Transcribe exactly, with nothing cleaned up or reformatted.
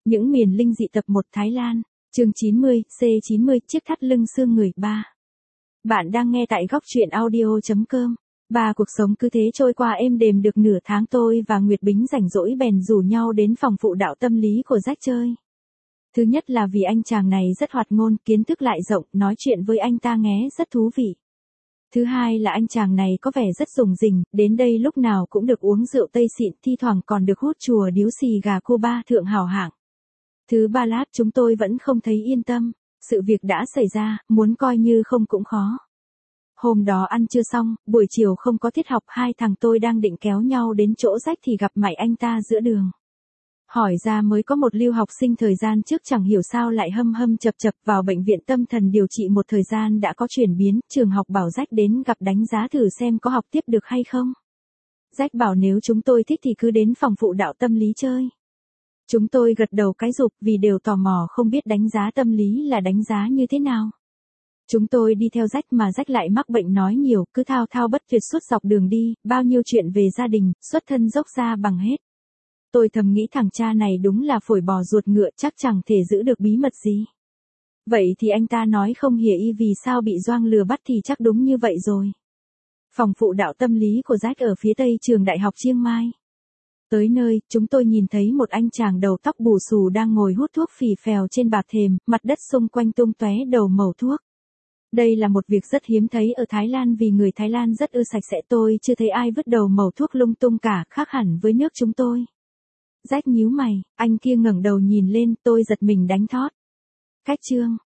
Những miền linh dị tập một Thái Lan, chương chín mươi, C chín mươi, chiếc thắt lưng xương người ba. Bạn đang nghe tại góc truyện audio chấm com. Ba cuộc sống cứ thế trôi qua êm đềm được nửa tháng, tôi và Nguyệt Bính rảnh rỗi bèn rủ nhau đến phòng phụ đạo tâm lý của Jack chơi. Thứ nhất là vì anh chàng này rất hoạt ngôn, kiến thức lại rộng, nói chuyện với anh ta nghe rất thú vị. Thứ hai là anh chàng này có vẻ rất rủng rỉnh, đến đây lúc nào cũng được uống rượu Tây xịn, thi thoảng còn được hút chùa điếu xì gà Cuba thượng hảo hạng. Thứ ba lát chúng tôi vẫn không thấy yên tâm, sự việc đã xảy ra, muốn coi như không cũng khó. Hôm đó ăn trưa xong, buổi chiều không có tiết học, hai thằng tôi đang định kéo nhau đến chỗ Jack thì gặp mày anh ta giữa đường. Hỏi ra mới có một lưu học sinh thời gian trước chẳng hiểu sao lại hâm hâm chập chập vào bệnh viện tâm thần điều trị một thời gian đã có chuyển biến, trường học bảo Jack đến gặp đánh giá thử xem có học tiếp được hay không. Jack bảo nếu chúng tôi thích thì cứ đến phòng phụ đạo tâm lý chơi. Chúng tôi gật đầu cái rụp vì đều tò mò không biết đánh giá tâm lý là đánh giá như thế nào. Chúng tôi đi theo Jack mà Jack lại mắc bệnh nói nhiều, cứ thao thao bất tuyệt suốt dọc đường đi, bao nhiêu chuyện về gia đình, xuất thân dốc ra bằng hết. Tôi thầm nghĩ thằng cha này đúng là phổi bò ruột ngựa, chắc chẳng thể giữ được bí mật gì. Vậy thì anh ta nói không hề y vì sao bị Doang lừa bắt thì chắc đúng như vậy rồi. Phòng phụ đạo tâm lý của Jack ở phía tây trường đại học Chiang Mai. Tới nơi, chúng tôi nhìn thấy một anh chàng đầu tóc bù xù đang ngồi hút thuốc phì phèo trên bạt thềm, mặt đất xung quanh tung tóe đầu mẩu thuốc. Đây là một việc rất hiếm thấy ở Thái Lan vì người Thái Lan rất ưa sạch sẽ, tôi chưa thấy ai vứt đầu mẩu thuốc lung tung cả, khác hẳn với nước chúng tôi. Jack nhíu mày, anh kia ngẩng đầu nhìn lên, tôi giật mình đánh thót. Cách chương,